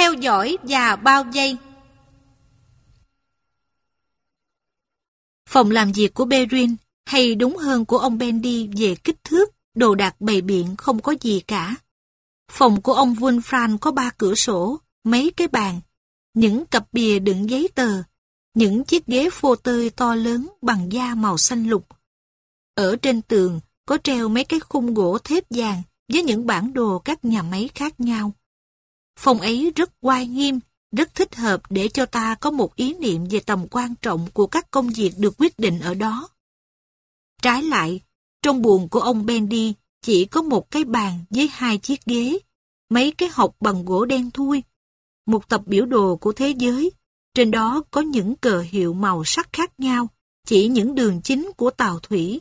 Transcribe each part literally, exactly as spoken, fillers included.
theo dõi và bao vây. Phòng làm việc của Perrin, hay đúng hơn của ông Bendy về kích thước, đồ đạc bày biện không có gì cả. Phòng của ông Wolfram có ba cửa sổ, mấy cái bàn, những cặp bìa đựng giấy tờ, những chiếc ghế phô tơi to lớn bằng da màu xanh lục. Ở trên tường có treo mấy cái khung gỗ thép vàng với những bản đồ các nhà máy khác nhau. Phòng ấy rất oai nghiêm, rất thích hợp để cho ta có một ý niệm về tầm quan trọng của các công việc được quyết định ở đó. Trái lại, trong buồng của ông Bendy chỉ có một cái bàn với hai chiếc ghế, mấy cái hộc bằng gỗ đen thui, một tập biểu đồ của thế giới, trên đó có những cờ hiệu màu sắc khác nhau, chỉ những đường chính của tàu thủy.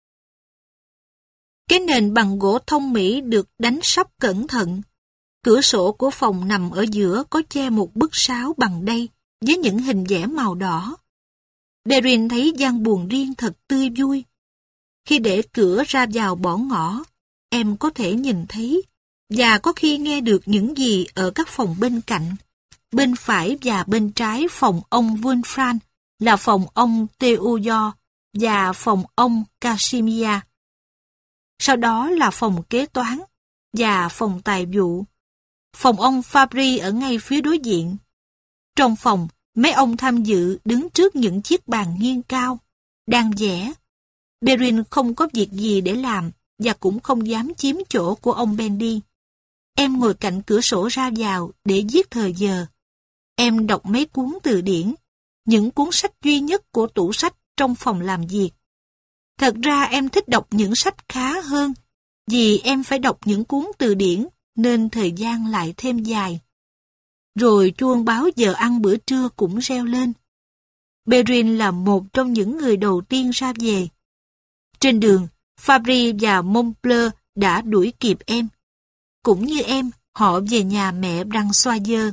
Cái nền bằng gỗ thông Mỹ được đánh sắp cẩn thận. Cửa sổ của phòng nằm ở giữa có che một bức sáo bằng đay với những hình vẽ màu đỏ. Perrin thấy gian buồng riêng thật tươi vui. Khi để cửa ra vào bỏ ngõ, em có thể nhìn thấy và có khi nghe được những gì ở các phòng bên cạnh. Bên phải và bên trái phòng ông Wolfram là phòng ông Theodore và phòng ông Casimir. Sau đó là phòng kế toán và phòng tài vụ. Phòng ông Fabry ở ngay phía đối diện. Trong phòng, mấy ông tham dự đứng trước những chiếc bàn nghiêng cao, đang vẽ. Perrin không có việc gì để làm và cũng không dám chiếm chỗ của ông Bendy. Em ngồi cạnh cửa sổ ra vào để giết thời giờ. Em đọc mấy cuốn từ điển, những cuốn sách duy nhất của tủ sách trong phòng làm việc. Thật ra em thích đọc những sách khá hơn, vì em phải đọc những cuốn từ điển nên thời gian lại thêm dài. Rồi chuông báo giờ ăn bữa trưa cũng reo lên. Perrin là một trong những người đầu tiên ra về. Trên đường, Fabry và Montbleu đã đuổi kịp em. Cũng như em, họ về nhà mẹ Françoise.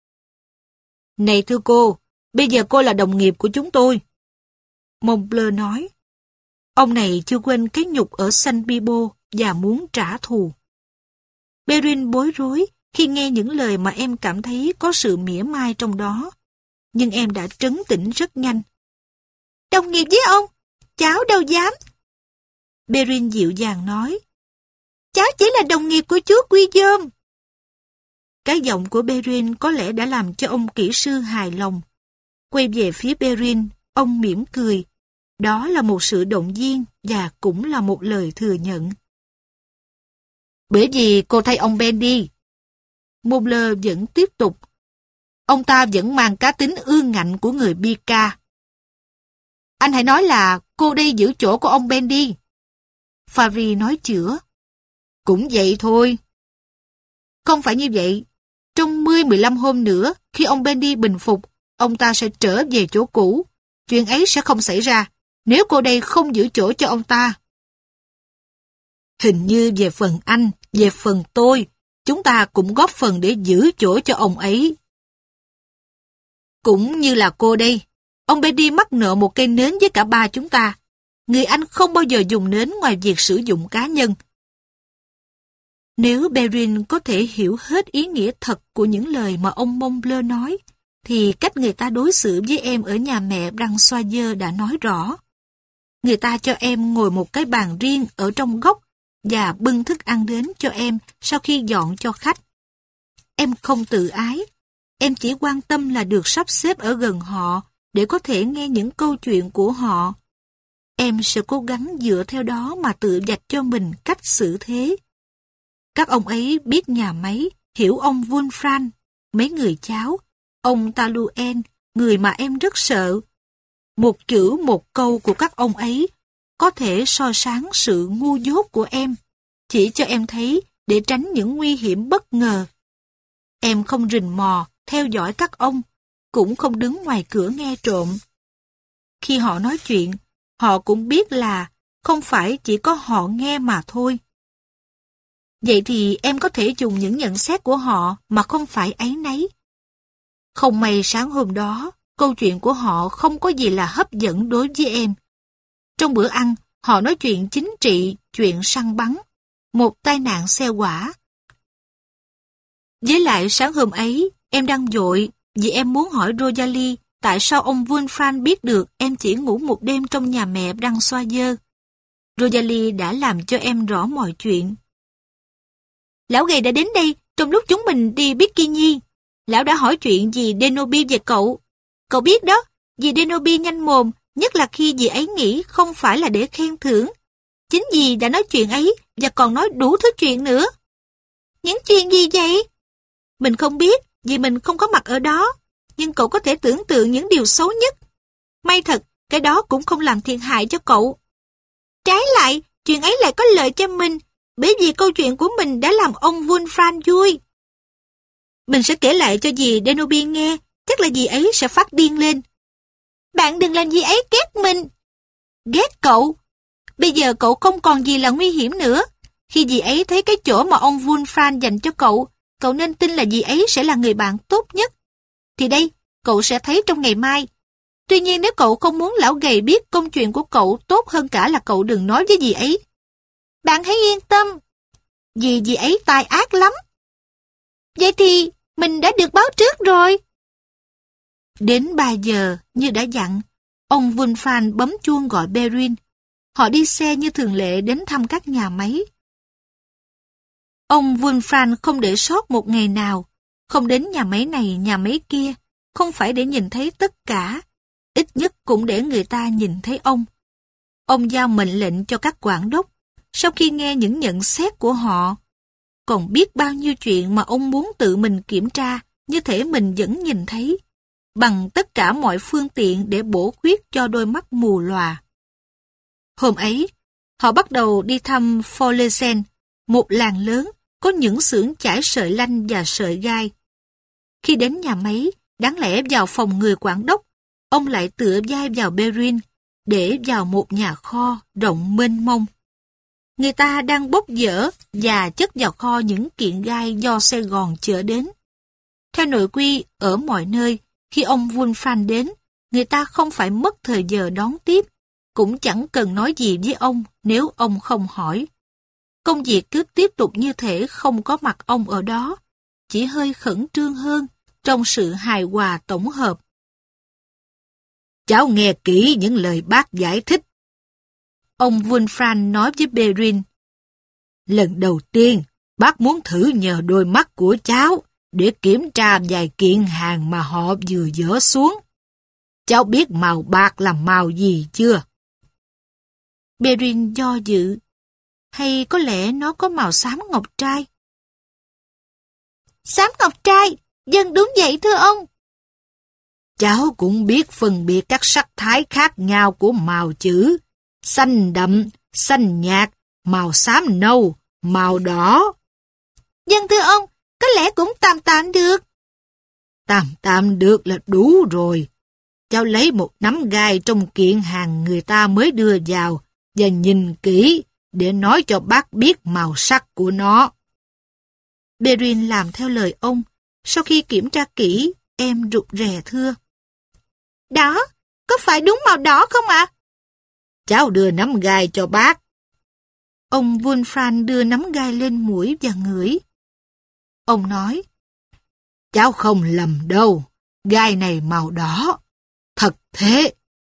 Này thưa cô, bây giờ cô là đồng nghiệp của chúng tôi. Montbleu nói. Ông này chưa quên cái nhục ở San Bibo và muốn trả thù. Perrin bối rối khi nghe những lời mà em cảm thấy có sự mỉa mai trong đó. Nhưng em đã trấn tĩnh rất nhanh. Đồng nghiệp với ông? Cháu đâu dám. Perrin dịu dàng nói. Cháu chỉ là đồng nghiệp của chú Guillaume. Cái giọng của Perrin có lẽ đã làm cho ông kỹ sư hài lòng. Quay về phía Perrin, ông mỉm cười. Đó là một sự động viên và cũng là một lời thừa nhận. Bởi vì cô thấy ông Bendy. Montbleu vẫn tiếp tục. Ông ta vẫn mang cá tính ương ngạnh của người Bika. Anh hãy nói là cô đây giữ chỗ của ông Bendy. Fabry nói chữa. Cũng vậy thôi. Không phải như vậy. Trong mười mười lăm hôm nữa, khi ông Bendy bình phục, ông ta sẽ trở về chỗ cũ. Chuyện ấy sẽ không xảy ra, nếu cô đây không giữ chỗ cho ông ta. Hình như về phần anh, về phần tôi, chúng ta cũng góp phần để giữ chỗ cho ông ấy. Cũng như là cô đây, ông Bendy mắc nợ một cây nến với cả ba chúng ta. Người anh không bao giờ dùng nến ngoài việc sử dụng cá nhân. Nếu Perrin có thể hiểu hết ý nghĩa thật của những lời mà ông Montbleu nói, thì cách người ta đối xử với em ở nhà mẹ Françoise đã nói rõ. Người ta cho em ngồi một cái bàn riêng ở trong góc và bưng thức ăn đến cho em sau khi dọn cho khách. Em không tự ái, em chỉ quan tâm là được sắp xếp ở gần họ để có thể nghe những câu chuyện của họ. Em sẽ cố gắng dựa theo đó mà tự vạch cho mình cách xử thế. Các ông ấy biết nhà máy, hiểu ông Wolfram, mấy người cháu, ông Taluen, người mà em rất sợ. Một chữ một câu của các ông ấy có thể soi sáng sự ngu dốt của em, chỉ cho em thấy để tránh những nguy hiểm bất ngờ. Em không rình mò, theo dõi các ông, cũng không đứng ngoài cửa nghe trộm. Khi họ nói chuyện, họ cũng biết là không phải chỉ có họ nghe mà thôi. Vậy thì em có thể dùng những nhận xét của họ mà không phải áy náy. Không may sáng hôm đó, câu chuyện của họ không có gì là hấp dẫn đối với em. Trong bữa ăn, họ nói chuyện chính trị, chuyện săn bắn, một tai nạn xe quả. Với lại sáng hôm ấy, em đang vội vì em muốn hỏi Rosalie tại sao ông Wolfram biết được em chỉ ngủ một đêm trong nhà mẹ đang xoa dơ. Rosalie đã làm cho em rõ mọi chuyện. Lão gầy đã đến đây trong lúc chúng mình đi bikini. Lão đã hỏi chuyện dì Denobi về cậu. Cậu biết đó, dì Denobi nhanh mồm, nhất là khi dì ấy nghĩ không phải là để khen thưởng. Chính dì đã nói chuyện ấy và còn nói đủ thứ chuyện nữa. Những chuyện gì vậy? Mình không biết vì mình không có mặt ở đó, nhưng cậu có thể tưởng tượng những điều xấu nhất. May thật, cái đó cũng không làm thiệt hại cho cậu. Trái lại, chuyện ấy lại có lợi cho mình, bởi vì câu chuyện của mình đã làm ông Wolfram vui. Mình sẽ kể lại cho dì Denobi nghe, chắc là dì ấy sẽ phát điên lên. Bạn đừng làm dì ấy ghét mình. Ghét cậu? Bây giờ cậu không còn gì là nguy hiểm nữa. Khi dì ấy thấy cái chỗ mà ông Wolfram dành cho cậu, cậu nên tin là dì ấy sẽ là người bạn tốt nhất. Thì đây, cậu sẽ thấy trong ngày mai. Tuy nhiên nếu cậu không muốn lão gầy biết công chuyện của cậu, tốt hơn cả là cậu đừng nói với dì ấy. Bạn hãy yên tâm, vì dì ấy tai ác lắm. Vậy thì mình đã được báo trước rồi. Đến ba giờ, như đã dặn, ông Wolfram bấm chuông gọi Perrin. Họ đi xe như thường lệ đến thăm các nhà máy. Ông Wolfram không để sót một ngày nào, không đến nhà máy này, nhà máy kia, không phải để nhìn thấy tất cả, ít nhất cũng để người ta nhìn thấy ông. Ông giao mệnh lệnh cho các quản đốc, sau khi nghe những nhận xét của họ, còn biết bao nhiêu chuyện mà ông muốn tự mình kiểm tra, như thể mình vẫn nhìn thấy, bằng tất cả mọi phương tiện để bổ khuyết cho đôi mắt mù lòa. Hôm ấy, họ bắt đầu đi thăm Folesen, một làng lớn, có những xưởng chải sợi lanh và sợi gai. Khi đến nhà máy, đáng lẽ vào phòng người quản đốc, ông lại tựa vai vào Perrin, để vào một nhà kho rộng mênh mông. Người ta đang bốc dỡ và chất vào kho những kiện gai do Sài Gòn chở đến. Theo nội quy, ở mọi nơi, khi ông Wolfram đến, người ta không phải mất thời giờ đón tiếp, cũng chẳng cần nói gì với ông nếu ông không hỏi. Công việc cứ tiếp tục như thể không có mặt ông ở đó, chỉ hơi khẩn trương hơn trong sự hài hòa tổng hợp. Cháu nghe kỹ những lời bác giải thích. Ông Wolfram nói với Perrin. Lần đầu tiên, bác muốn thử nhờ đôi mắt của cháu để kiểm tra vài kiện hàng mà họ vừa dỡ xuống. Cháu biết màu bạc là màu gì chưa? Perrin do dự. Hay có lẽ nó có màu xám ngọc trai? Xám ngọc trai, dân đúng vậy thưa ông. Cháu cũng biết phân biệt các sắc thái khác nhau của màu chữ, xanh đậm, xanh nhạt, màu xám nâu, màu đỏ. Dân thưa ông, có lẽ cũng tạm tạm được. Tạm tạm được là đủ rồi. Cháu lấy một nắm gai trong kiện hàng người ta mới đưa vào và nhìn kỹ để nói cho bác biết màu sắc của nó. Perrin làm theo lời ông. Sau khi kiểm tra kỹ, em rụt rè thưa. Đó, có phải đúng màu đỏ không ạ? À? Cháu đưa nắm gai cho bác. Ông Wolfram đưa nắm gai lên mũi và ngửi. Ông nói, cháu không lầm đâu, gai này màu đỏ. Thật thế.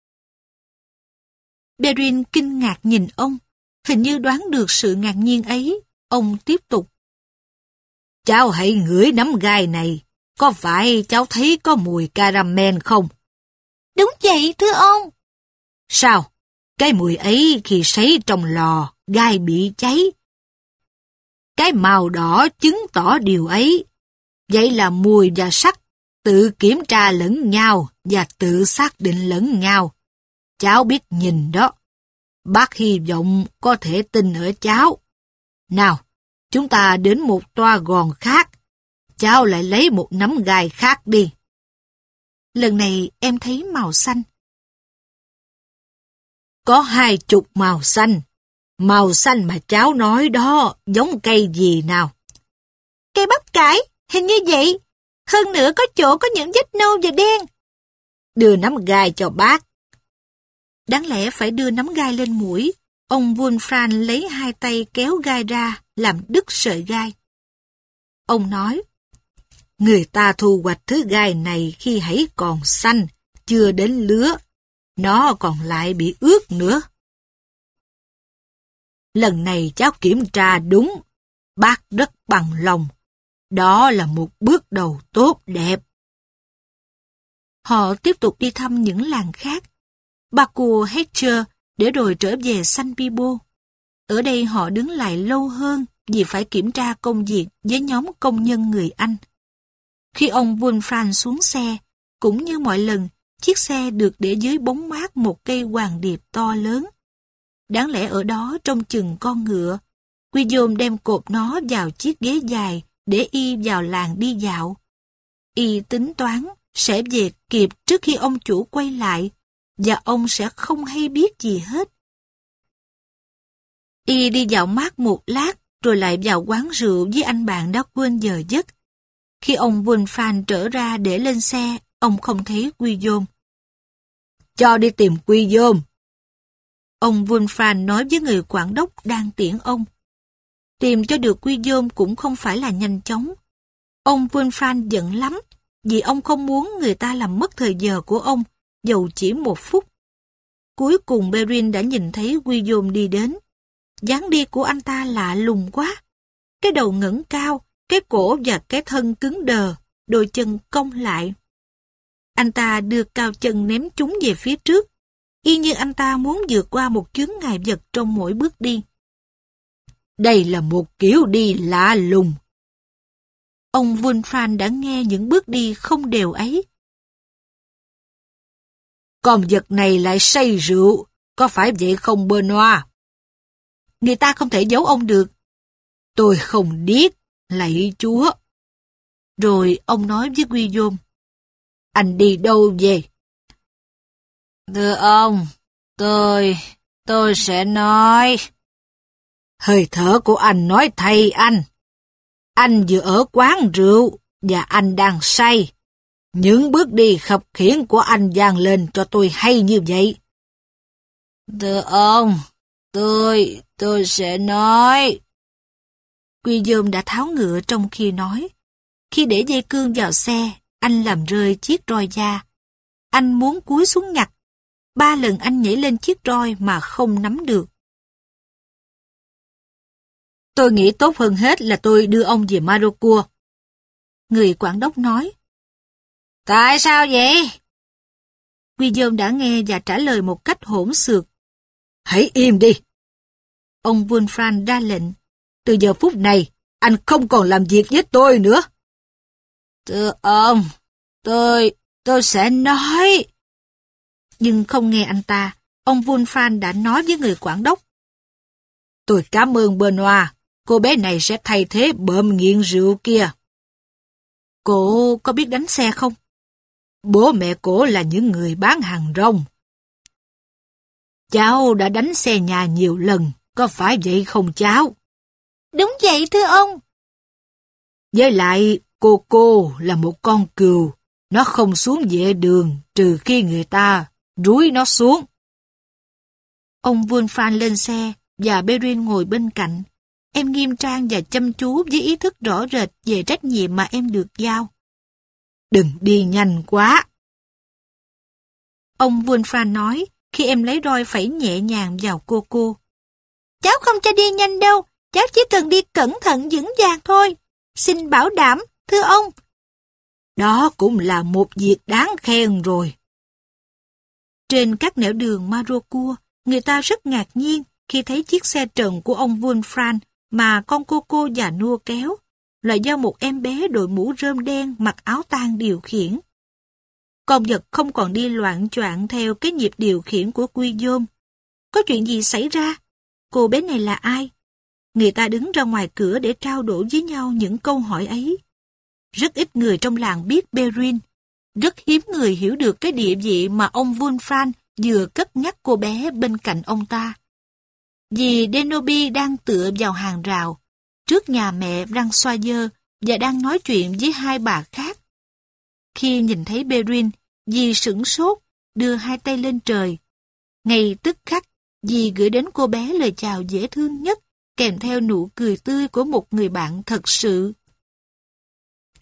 Perrin kinh ngạc nhìn ông, hình như đoán được sự ngạc nhiên ấy. Ông tiếp tục. Cháu hãy ngửi nắm gai này, có phải cháu thấy có mùi caramel không? Đúng vậy thưa ông. Sao? Cái mùi ấy khi sấy trong lò, gai bị cháy. Cái màu đỏ chứng tỏ điều ấy. Vậy là mùi và sắc tự kiểm tra lẫn nhau và tự xác định lẫn nhau. Cháu biết nhìn đó. Bác hy vọng có thể tin ở cháu. Nào, chúng ta đến một toa gòn khác. Cháu lại lấy một nắm gai khác đi. Lần này em thấy màu xanh. Có hai chục màu xanh. Màu xanh mà cháu nói đó giống cây gì nào? Cây bắp cải, hình như vậy. Hơn nữa có chỗ có những vết nâu và đen. Đưa nắm gai cho bác. Đáng lẽ phải đưa nắm gai lên mũi. Ông Wolfram lấy hai tay kéo gai ra, làm đứt sợi gai. Ông nói, người ta thu hoạch thứ gai này khi hãy còn xanh, chưa đến lứa. Nó còn lại bị ướt nữa. Lần này cháu kiểm tra đúng, bác rất bằng lòng. Đó là một bước đầu tốt đẹp. Họ tiếp tục đi thăm những làng khác. Baku Hatcher để rồi trở về San Bibo. Ở đây họ đứng lại lâu hơn vì phải kiểm tra công việc với nhóm công nhân người Anh. Khi ông Wolfram xuống xe, cũng như mọi lần, chiếc xe được để dưới bóng mát một cây hoàng điệp to lớn. Đáng lẽ ở đó trông chừng con ngựa. Guillaume đem cột nó vào chiếc ghế dài để y vào làng đi dạo. Y tính toán sẽ về kịp trước khi ông chủ quay lại, và ông sẽ không hay biết gì hết. Y đi dạo mát một lát, rồi lại vào quán rượu với anh bạn đã quên giờ giấc. Khi ông Wolfram trở ra để lên xe, ông không thấy Guillaume. Cho đi tìm Guillaume. Ông Wolfram nói với người quản đốc đang tiễn ông. Tìm cho được Guillaume cũng không phải là nhanh chóng. Ông Wolfram giận lắm, vì ông không muốn người ta làm mất thời giờ của ông, dầu chỉ một phút. Cuối cùng Perrin đã nhìn thấy Guillaume đi đến. Dáng đi của anh ta lạ lùng quá. Cái đầu ngẩng cao, cái cổ và cái thân cứng đờ, đôi chân cong lại. Anh ta đưa cao chân ném chúng về phía trước, y như anh ta muốn vượt qua một chướng ngại vật trong mỗi bước đi. Đây là một kiểu đi lạ lùng. Ông Wolfram đã nghe những bước đi không đều ấy. Con vật này lại say rượu, có phải vậy không Benoit? Người ta không thể giấu ông được. Tôi không điếc, lạy Chúa. Rồi ông nói với Guillaume. Anh đi đâu về? Thưa ông, tôi, tôi sẽ nói. Hơi thở của anh nói thay anh. Anh vừa ở quán rượu và anh đang say. Những bước đi khập khiễng của anh vang lên cho tôi hay như vậy. Thưa ông, tôi, tôi sẽ nói. Guillaume đã tháo ngựa trong khi nói. Khi để dây cương vào xe, anh làm rơi chiếc roi da. Anh muốn cúi xuống nhặt. Ba lần anh nhảy lên chiếc roi mà không nắm được. Tôi nghĩ tốt hơn hết là tôi đưa ông về Marocourt. Người quản đốc nói. Tại sao vậy? Guillaume đã nghe và trả lời một cách hỗn xược. Hãy im đi. Ông Wolfram ra lệnh. Từ giờ phút này, anh không còn làm việc với tôi nữa. Thưa ông, tôi, tôi sẽ nói. Nhưng không nghe anh ta, ông Wolfram đã nói với người quản đốc. Tôi cảm ơn Benoit, cô bé này sẽ thay thế bợm nghiện rượu kia. Cô có biết đánh xe không? Bố mẹ cô là những người bán hàng rong. Cháu đã đánh xe nhà nhiều lần, có phải vậy không cháu? Đúng vậy thưa ông. Với lại, cô cô là một con cừu, nó không xuống vệ đường trừ khi người ta rúi nó xuống. Ông Wolfram lên xe và Perrin ngồi bên cạnh. Em nghiêm trang và chăm chú với ý thức rõ rệt về trách nhiệm mà em được giao. Đừng đi nhanh quá. Ông Wolfram nói khi em lấy roi phẩy nhẹ nhàng vào cô cô. Cháu không cho đi nhanh đâu, cháu chỉ cần đi cẩn thận vững vàng thôi. Xin bảo đảm, thưa ông. Đó cũng là một việc đáng khen rồi. Trên các nẻo đường Marocourt, người ta rất ngạc nhiên khi thấy chiếc xe trần của ông Wolfram mà con cô cô già nua kéo, là do một em bé đội mũ rơm đen mặc áo tang điều khiển. Con vật không còn đi loạn choạng theo cái nhịp điều khiển của Guillaume. Có chuyện gì xảy ra? Cô bé này là ai? Người ta đứng ra ngoài cửa để trao đổi với nhau những câu hỏi ấy. Rất ít người trong làng biết Perrin. Rất hiếm người hiểu được cái địa vị mà ông Wolfram vừa cất nhắc cô bé bên cạnh ông ta. Dì Denobi đang tựa vào hàng rào, trước nhà mẹ đang xoa dơ và đang nói chuyện với hai bà khác. Khi nhìn thấy Perrin, dì sửng sốt, đưa hai tay lên trời. Ngay tức khắc, dì gửi đến cô bé lời chào dễ thương nhất, kèm theo nụ cười tươi của một người bạn thật sự.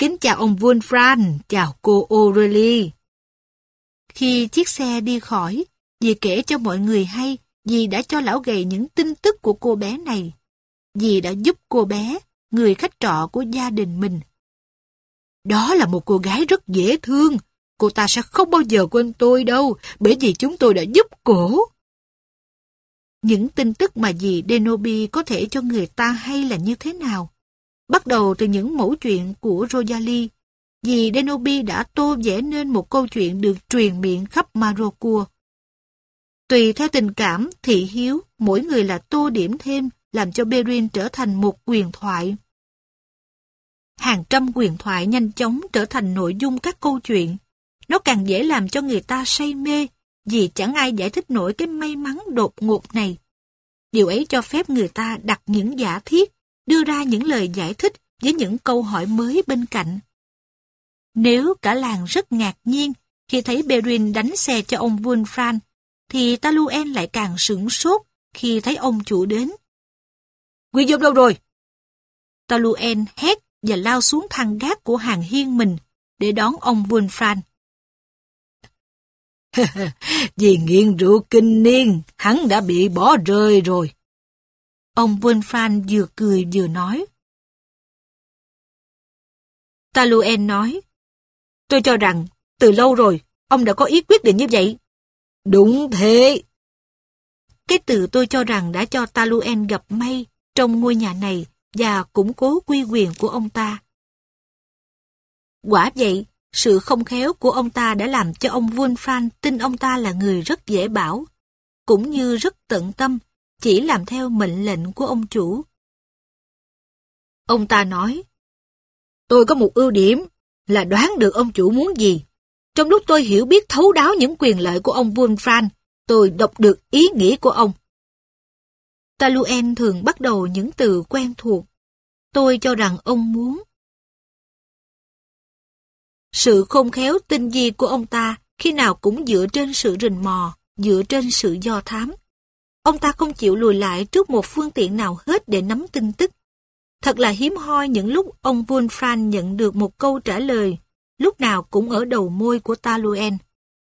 Kính chào ông Wolfram, chào cô O'Reilly. Khi chiếc xe đi khỏi, dì kể cho mọi người hay dì đã cho lão gầy những tin tức của cô bé này. Dì đã giúp cô bé, người khách trọ của gia đình mình. Đó là một cô gái rất dễ thương. Cô ta sẽ không bao giờ quên tôi đâu, bởi vì chúng tôi đã giúp cổ. Những tin tức mà dì Denobi có thể cho người ta hay là như thế nào? Bắt đầu từ những mẩu chuyện của Rosalie, dì Denobi đã tô vẽ nên một câu chuyện được truyền miệng khắp Marocco. Tùy theo tình cảm, thị hiếu, mỗi người là tô điểm thêm, làm cho Perrine trở thành một huyền thoại. Hàng trăm huyền thoại nhanh chóng trở thành nội dung các câu chuyện. Nó càng dễ làm cho người ta say mê, vì chẳng ai giải thích nổi cái may mắn đột ngột này. Điều ấy cho phép người ta đặt những giả thiết, đưa ra những lời giải thích với những câu hỏi mới bên cạnh. Nếu cả làng rất ngạc nhiên khi thấy Perrine đánh xe cho ông Wolfram, thì Taluen lại càng sửng sốt khi thấy ông chủ đến. Guillaume đâu rồi? Taluen hét và lao xuống thang gác của hàng hiên mình để đón ông Wolfram. Vì nghiện rượu kinh niên, hắn đã bị bỏ rơi rồi. Ông Wolfram vừa cười vừa nói. Taluen nói, tôi cho rằng từ lâu rồi ông đã có ý quyết định như vậy. Đúng thế. Cái từ tôi cho rằng đã cho Taluen gặp may trong ngôi nhà này và củng cố uy quyền của ông ta. Quả vậy, sự không khéo của ông ta đã làm cho ông Wolfram tin ông ta là người rất dễ bảo, cũng như rất tận tâm, chỉ làm theo mệnh lệnh của ông chủ. Ông ta nói, tôi có một ưu điểm là đoán được ông chủ muốn gì. Trong lúc tôi hiểu biết thấu đáo những quyền lợi của ông Wolfram, tôi đọc được ý nghĩ của ông. Taluen thường bắt đầu những từ quen thuộc. Tôi cho rằng ông muốn. Sự khôn khéo tinh vi của ông ta khi nào cũng dựa trên sự rình mò, dựa trên sự do thám. Ông ta không chịu lùi lại trước một phương tiện nào hết để nắm tin tức. Thật là hiếm hoi những lúc ông Wolfram nhận được một câu trả lời, lúc nào cũng ở đầu môi của Taluen.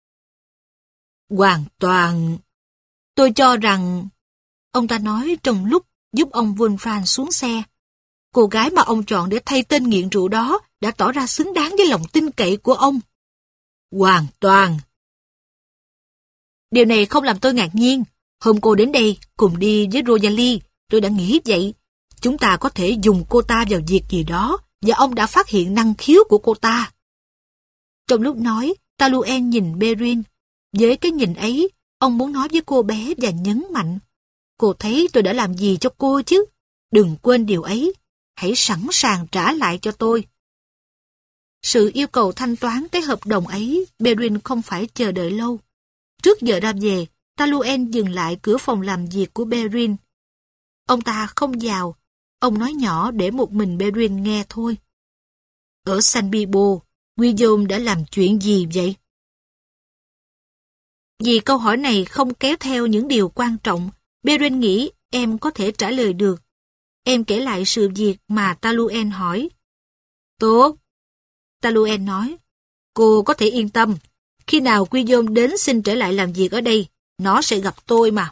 Hoàn toàn. Tôi cho rằng, ông ta nói trong lúc giúp ông Wolfram xuống xe, cô gái mà ông chọn để thay tên nghiện rượu đó đã tỏ ra xứng đáng với lòng tin cậy của ông. Hoàn toàn. Điều này không làm tôi ngạc nhiên. Hôm cô đến đây cùng đi với Rosalie, tôi đã nghĩ vậy. Chúng ta có thể dùng cô ta vào việc gì đó, và ông đã phát hiện năng khiếu của cô ta. Trong lúc nói, Taluen nhìn Perrine. Với cái nhìn ấy, ông muốn nói với cô bé và nhấn mạnh. Cô thấy tôi đã làm gì cho cô chứ? Đừng quên điều ấy. Hãy sẵn sàng trả lại cho tôi. Sự yêu cầu thanh toán cái hợp đồng ấy, Perrine không phải chờ đợi lâu. Trước giờ ra về, Taluen dừng lại cửa phòng làm việc của Perrine. Ông ta không vào, ông nói nhỏ để một mình Perrine nghe thôi. Ở San Bibo, Guillaume đã làm chuyện gì vậy? Vì câu hỏi này không kéo theo những điều quan trọng, Perrine nghĩ em có thể trả lời được. Em kể lại sự việc mà Taluen hỏi. Tốt. Taluen nói, cô có thể yên tâm. Khi nào Guillaume đến xin trở lại làm việc ở đây, nó sẽ gặp tôi mà.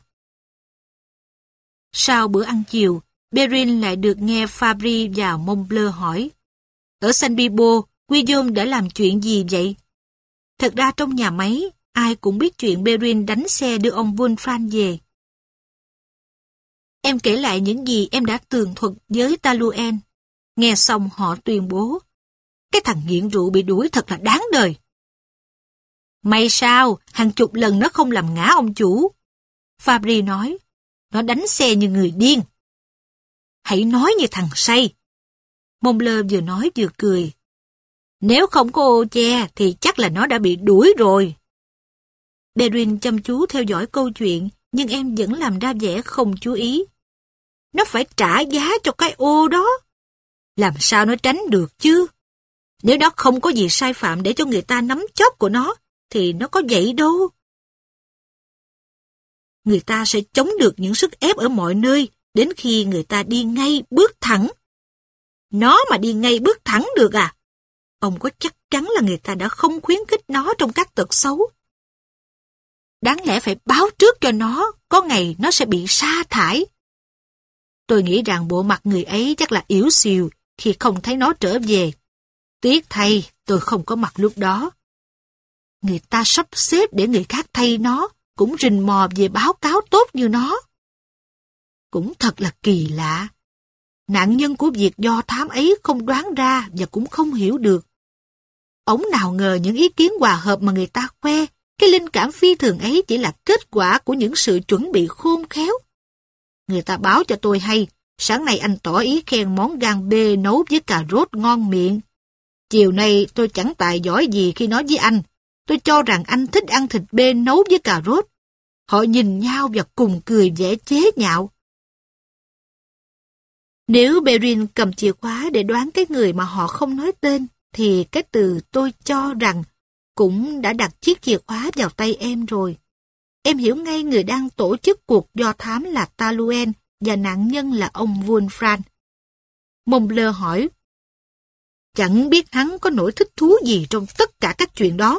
Sau bữa ăn chiều, Perrine lại được nghe Fabry và Montbleu hỏi. Ở San Bibo, Guillaume đã làm chuyện gì vậy? Thật ra trong nhà máy, ai cũng biết chuyện Perrine đánh xe đưa ông Wolfram về. Em kể lại những gì em đã tường thuật với Taluen. Nghe xong họ tuyên bố, cái thằng nghiện rượu bị đuổi thật là đáng đời. May sao, hàng chục lần nó không làm ngã ông chủ. Fabry nói, nó đánh xe như người điên. Hãy nói như thằng say. Montbleu vừa nói vừa cười. Nếu không có ô che thì chắc là nó đã bị đuổi rồi. Perrine chăm chú theo dõi câu chuyện, nhưng em vẫn làm ra vẻ không chú ý. Nó phải trả giá cho cái ô đó. Làm sao nó tránh được chứ? Nếu nó không có gì sai phạm để cho người ta nắm chóp của nó, thì nó có vậy đâu. Người ta sẽ chống được những sức ép ở mọi nơi, đến khi người ta đi ngay bước thẳng. Nó mà đi ngay bước thẳng được à? ông có chắc chắn là người ta đã không khuyến khích nó trong các tật xấu? Đáng lẽ phải báo trước cho nó, có ngày nó sẽ bị sa thải. Tôi nghĩ rằng bộ mặt người ấy chắc là yếu xìu khi không thấy nó trở về. Tiếc thay, tôi không có mặt lúc đó. Người ta sắp xếp để người khác thay nó, cũng rình mò về báo cáo tốt như nó. Cũng thật là kỳ lạ. Nạn nhân của việc do thám ấy không đoán ra và cũng không hiểu được. Ổng nào ngờ những ý kiến hòa hợp mà người ta khoe, cái linh cảm phi thường ấy chỉ là kết quả của những sự chuẩn bị khôn khéo. Người ta báo cho tôi hay, sáng nay anh tỏ ý khen món gan bê nấu với cà rốt ngon miệng. Chiều nay tôi chẳng tài giỏi gì khi nói với anh. Tôi cho rằng anh thích ăn thịt bê nấu với cà rốt. Họ nhìn nhau và cùng cười vẻ chế nhạo. Nếu Perrin cầm chìa khóa để đoán cái người mà họ không nói tên, thì cái từ tôi cho rằng cũng đã đặt chiếc chìa khóa vào tay em rồi. Em hiểu ngay người đang tổ chức cuộc do thám là Taluen và nạn nhân là ông Wolfram. Mumble hỏi, chẳng biết hắn có nỗi thích thú gì trong tất cả các chuyện đó.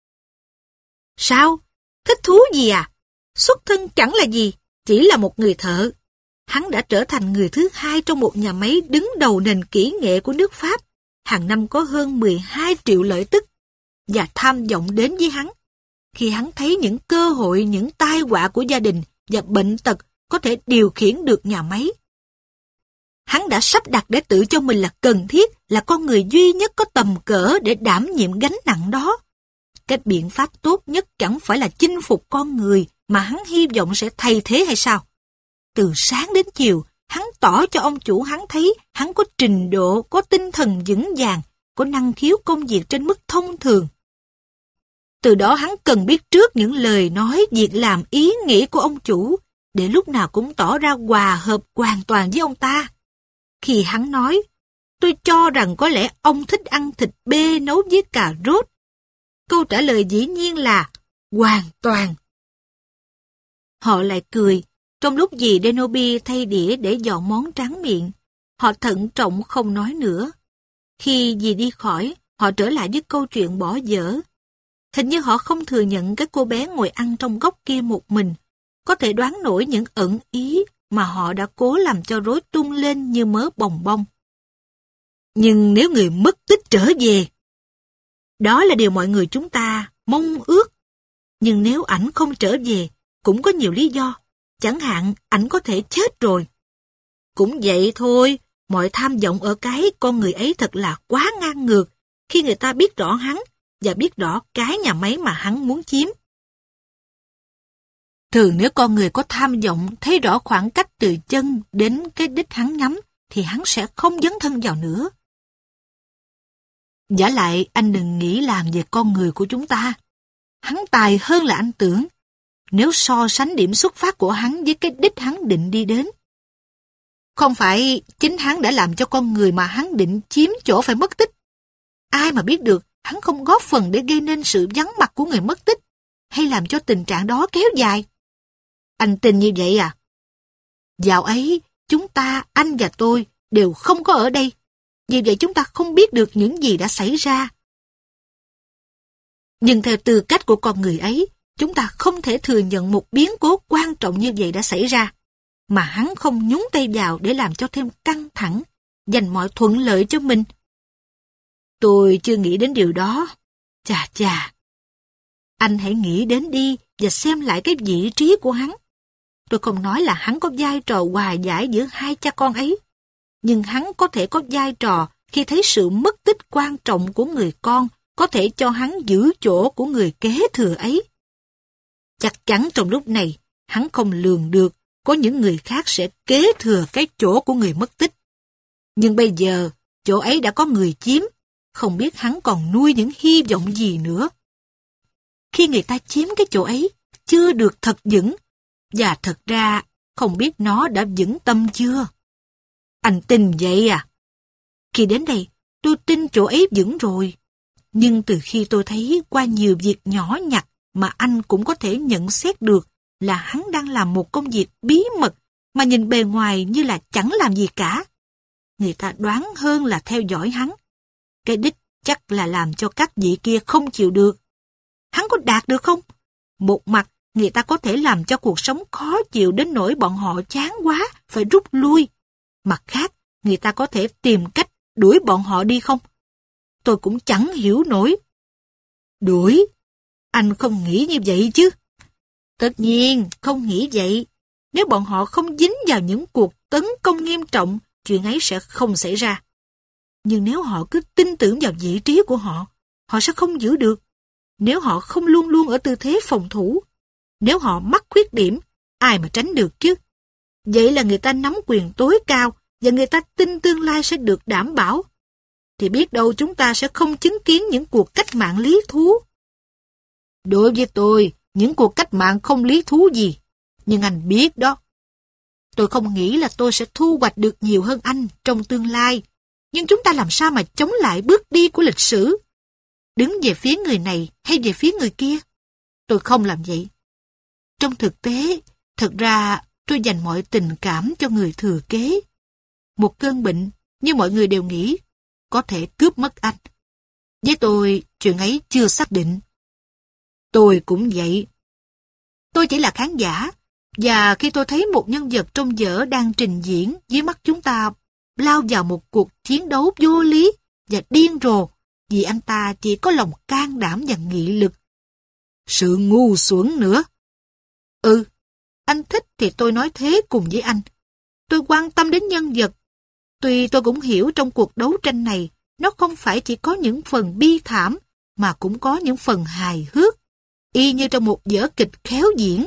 Sao? Thích thú gì à? Xuất thân chẳng là gì, chỉ là một người thợ. Hắn đã trở thành người thứ hai trong một nhà máy đứng đầu nền kỹ nghệ của nước Pháp. Hàng năm có hơn mười hai triệu lợi tức. Và tham vọng đến với hắn. Khi hắn thấy những cơ hội, những tai họa của gia đình và bệnh tật có thể điều khiển được nhà máy. Hắn đã sắp đặt để tự cho mình là cần thiết, là con người duy nhất có tầm cỡ để đảm nhiệm gánh nặng đó. Cái biện pháp tốt nhất chẳng phải là chinh phục con người mà hắn hy vọng sẽ thay thế hay sao? Từ sáng đến chiều, hắn tỏ cho ông chủ hắn thấy hắn có trình độ, có tinh thần vững vàng, có năng khiếu công việc trên mức thông thường. Từ đó hắn cần biết trước những lời nói, việc làm, ý nghĩ của ông chủ, để lúc nào cũng tỏ ra hòa hợp hoàn toàn với ông ta. Khi hắn nói, tôi cho rằng có lẽ ông thích ăn thịt bê nấu với cà rốt. Câu trả lời dĩ nhiên là hoàn toàn. Họ lại cười, trong lúc dì Denobi thay đĩa để dọn món tráng miệng. Họ thận trọng không nói nữa. Khi dì đi khỏi, họ trở lại với câu chuyện bỏ dở. Hình như họ không thừa nhận cái cô bé ngồi ăn trong góc kia một mình, có thể đoán nổi những ẩn ý mà họ đã cố làm cho rối tung lên như mớ bồng bông. Nhưng nếu người mất tích trở về, đó là điều mọi người chúng ta mong ước. Nhưng nếu ảnh không trở về, cũng có nhiều lý do. Chẳng hạn, ảnh có thể chết rồi. Cũng vậy thôi, mọi tham vọng ở cái con người ấy thật là quá ngang ngược khi người ta biết rõ hắn và biết rõ cái nhà máy mà hắn muốn chiếm. Thường nếu con người có tham vọng thấy rõ khoảng cách từ chân đến cái đích hắn nhắm, thì hắn sẽ không dấn thân vào nữa. Vả lại, anh đừng nghĩ làm về con người của chúng ta. Hắn tài hơn là anh tưởng, nếu so sánh điểm xuất phát của hắn với cái đích hắn định đi đến. Không phải chính hắn đã làm cho con người mà hắn định chiếm chỗ phải mất tích. Ai mà biết được hắn không góp phần để gây nên sự vắng mặt của người mất tích, hay làm cho tình trạng đó kéo dài. Anh tin như vậy à? Dạo ấy, chúng ta, anh và tôi, đều không có ở đây. Vì vậy chúng ta không biết được những gì đã xảy ra. Nhưng theo tư cách của con người ấy, chúng ta không thể thừa nhận một biến cố quan trọng như vậy đã xảy ra, mà hắn không nhúng tay vào để làm cho thêm căng thẳng, dành mọi thuận lợi cho mình. Tôi chưa nghĩ đến điều đó. Chà chà. Anh hãy nghĩ đến đi và xem lại cái vị trí của hắn. Tôi không nói là hắn có vai trò hòa giải giữa hai cha con ấy, nhưng hắn có thể có vai trò khi thấy sự mất tích quan trọng của người con có thể cho hắn giữ chỗ của người kế thừa ấy. Chắc chắn trong lúc này, hắn không lường được có những người khác sẽ kế thừa cái chỗ của người mất tích. Nhưng bây giờ, chỗ ấy đã có người chiếm, không biết hắn còn nuôi những hy vọng gì nữa. Khi người ta chiếm cái chỗ ấy, chưa được thật vững, và thật ra không biết nó đã vững tâm chưa. Anh tin vậy à? Khi đến đây, tôi tin chỗ ấy vững rồi. Nhưng từ khi tôi thấy qua nhiều việc nhỏ nhặt mà anh cũng có thể nhận xét được là hắn đang làm một công việc bí mật mà nhìn bề ngoài như là chẳng làm gì cả, người ta đoán hơn là theo dõi hắn. Cái đích chắc là làm cho các vị kia không chịu được. Hắn có đạt được không? Một mặt, người ta có thể làm cho cuộc sống khó chịu đến nỗi bọn họ chán quá, phải rút lui. Mặt khác, người ta có thể tìm cách đuổi bọn họ đi không? Tôi cũng chẳng hiểu nổi. Đuổi? Anh không nghĩ như vậy chứ? Tất nhiên, không nghĩ vậy. Nếu bọn họ không dính vào những cuộc tấn công nghiêm trọng, chuyện ấy sẽ không xảy ra. Nhưng nếu họ cứ tin tưởng vào vị trí của họ, họ sẽ không giữ được. Nếu họ không luôn luôn ở tư thế phòng thủ, nếu họ mắc khuyết điểm, ai mà tránh được chứ? Vậy là người ta nắm quyền tối cao và người ta tin tương lai sẽ được đảm bảo. Thì biết đâu chúng ta sẽ không chứng kiến những cuộc cách mạng lý thú. Đối với tôi, những cuộc cách mạng không lý thú gì. Nhưng anh biết đó. Tôi không nghĩ là tôi sẽ thu hoạch được nhiều hơn anh trong tương lai. Nhưng chúng ta làm sao mà chống lại bước đi của lịch sử? Đứng về phía người này hay về phía người kia? Tôi không làm vậy. Trong thực tế, thật ra tôi dành mọi tình cảm cho người thừa kế. Một cơn bệnh, như mọi người đều nghĩ, có thể cướp mất anh. Với tôi, chuyện ấy chưa xác định. Tôi cũng vậy. Tôi chỉ là khán giả, và khi tôi thấy một nhân vật trong vở đang trình diễn dưới mắt chúng ta lao vào một cuộc chiến đấu vô lý và điên rồ vì anh ta chỉ có lòng can đảm và nghị lực. Sự ngu xuẩn nữa. Ừ, anh thích thì tôi nói thế cùng với anh. Tôi quan tâm đến nhân vật. Tuy tôi cũng hiểu trong cuộc đấu tranh này, nó không phải chỉ có những phần bi thảm, mà cũng có những phần hài hước, y như trong một vở kịch khéo diễn.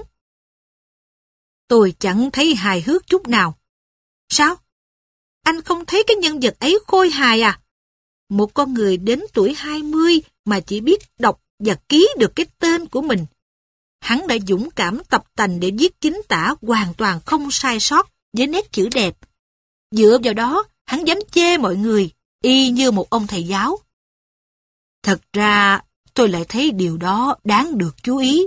Tôi chẳng thấy hài hước chút nào. Sao? Anh không thấy cái nhân vật ấy khôi hài à? Một con người đến tuổi hai mươi mà chỉ biết đọc và ký được cái tên của mình. Hắn đã dũng cảm tập tành để viết chính tả hoàn toàn không sai sót với nét chữ đẹp. Dựa vào đó, hắn dám chê mọi người, y như một ông thầy giáo. Thật ra, tôi lại thấy điều đó đáng được chú ý.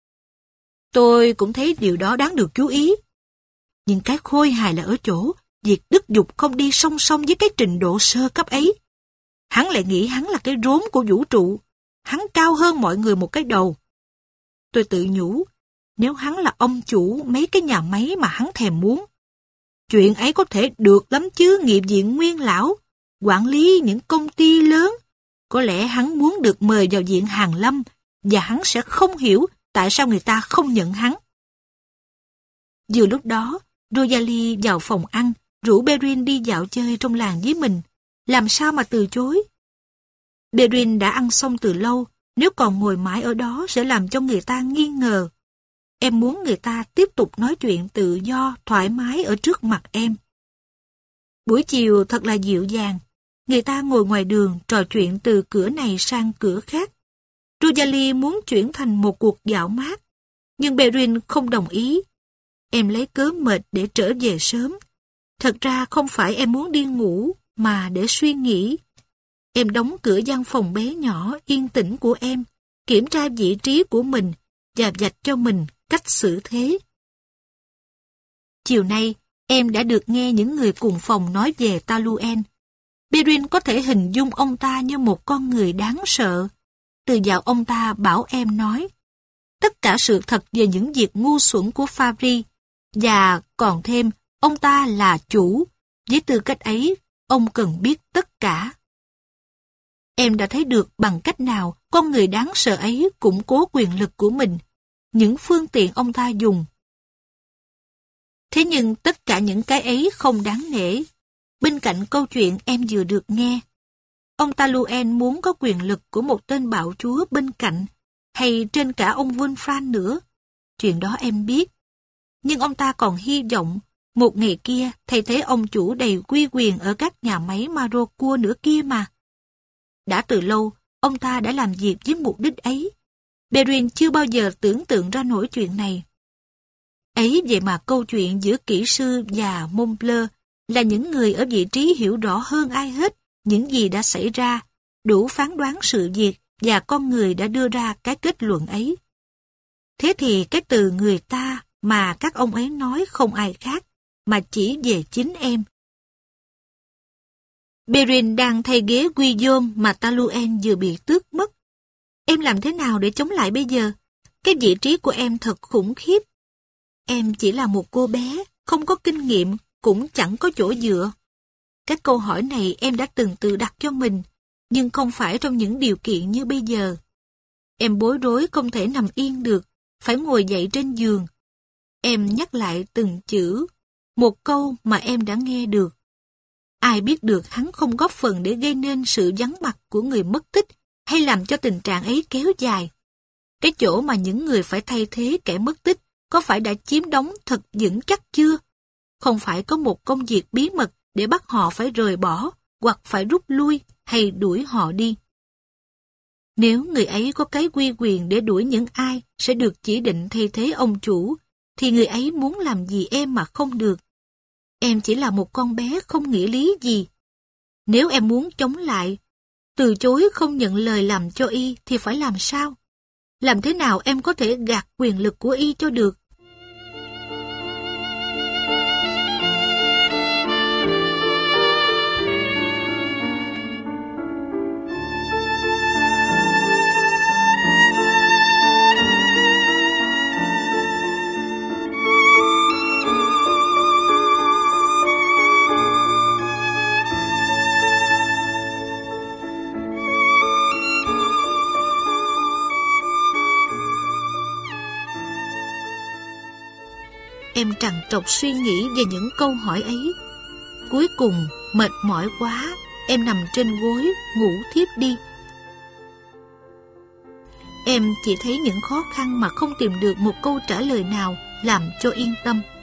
Tôi cũng thấy điều đó đáng được chú ý. Nhưng cái khôi hài là ở chỗ, việc đức dục không đi song song với cái trình độ sơ cấp ấy. Hắn lại nghĩ hắn là cái rốn của vũ trụ. Hắn cao hơn mọi người một cái đầu. Tôi tự nhủ, nếu hắn là ông chủ mấy cái nhà máy mà hắn thèm muốn, chuyện ấy có thể được lắm chứ. Nghiệp viện Nguyên Lão, quản lý những công ty lớn. Có lẽ hắn muốn được mời vào viện Hàn Lâm, và hắn sẽ không hiểu tại sao người ta không nhận hắn. Vừa lúc đó, Rosalie vào phòng ăn, rủ Perrin đi dạo chơi trong làng với mình. Làm sao mà từ chối? Perrin đã ăn xong từ lâu, nếu còn ngồi mãi ở đó sẽ làm cho người ta nghi ngờ. Em muốn người ta tiếp tục nói chuyện tự do, thoải mái ở trước mặt em. Buổi chiều thật là dịu dàng. Người ta ngồi ngoài đường trò chuyện từ cửa này sang cửa khác. Rosalie muốn chuyển thành một cuộc dạo mát, nhưng Perrin không đồng ý. Em lấy cớ mệt để trở về sớm. Thật ra không phải em muốn đi ngủ, mà để suy nghĩ. Em đóng cửa gian phòng bé nhỏ yên tĩnh của em, kiểm tra vị trí của mình và vạch cho mình cách xử thế. Chiều nay, em đã được nghe những người cùng phòng nói về Taluen. Perrin có thể hình dung ông ta như một con người đáng sợ. Từ dạo ông ta bảo em nói tất cả sự thật về những việc ngu xuẩn của Fabry, và còn thêm ông ta là chủ. Với tư cách ấy, ông cần biết tất cả. Em đã thấy được bằng cách nào con người đáng sợ ấy củng cố quyền lực của mình, những phương tiện ông ta dùng. Thế nhưng tất cả những cái ấy không đáng nể. Bên cạnh câu chuyện em vừa được nghe, ông Taluen muốn có quyền lực của một tên bạo chúa bên cạnh, hay trên cả ông Wolfram nữa. Chuyện đó em biết. Nhưng ông ta còn hy vọng một ngày kia thay thế ông chủ đầy uy quyền ở các nhà máy Marocua nữa kia mà. Đã từ lâu, ông ta đã làm việc với mục đích ấy. Perrin chưa bao giờ tưởng tượng ra nổi chuyện này. Ấy vậy mà câu chuyện giữa kỹ sư và Montbleu là những người ở vị trí hiểu rõ hơn ai hết những gì đã xảy ra, đủ phán đoán sự việc và con người đã đưa ra cái kết luận ấy. Thế thì cái từ người ta mà các ông ấy nói không ai khác, mà chỉ về chính em. Perrin đang thay ghế Guillaume mà Taluen vừa bị tước mất. Em làm thế nào để chống lại bây giờ? Cái vị trí của em thật khủng khiếp. Em chỉ là một cô bé, không có kinh nghiệm, cũng chẳng có chỗ dựa. Các câu hỏi này em đã từng tự đặt cho mình, nhưng không phải trong những điều kiện như bây giờ. Em bối rối không thể nằm yên được, phải ngồi dậy trên giường. Em nhắc lại từng chữ, một câu mà em đã nghe được. Ai biết được hắn không góp phần để gây nên sự vắng mặt của người mất tích hay làm cho tình trạng ấy kéo dài. Cái chỗ mà những người phải thay thế kẻ mất tích có phải đã chiếm đóng thật vững chắc chưa? Không phải có một công việc bí mật để bắt họ phải rời bỏ hoặc phải rút lui hay đuổi họ đi. Nếu người ấy có cái uy quyền để đuổi những ai sẽ được chỉ định thay thế ông chủ, thì người ấy muốn làm gì em mà không được. Em chỉ là một con bé không nghĩa lý gì. Nếu em muốn chống lại, từ chối không nhận lời làm cho y thì phải làm sao? Làm thế nào em có thể gạt quyền lực của y cho được? Em trằn trọc suy nghĩ về những câu hỏi ấy. Cuối cùng, mệt mỏi quá, em nằm trên gối, ngủ thiếp đi. Em chỉ thấy những khó khăn mà không tìm được một câu trả lời nào làm cho yên tâm.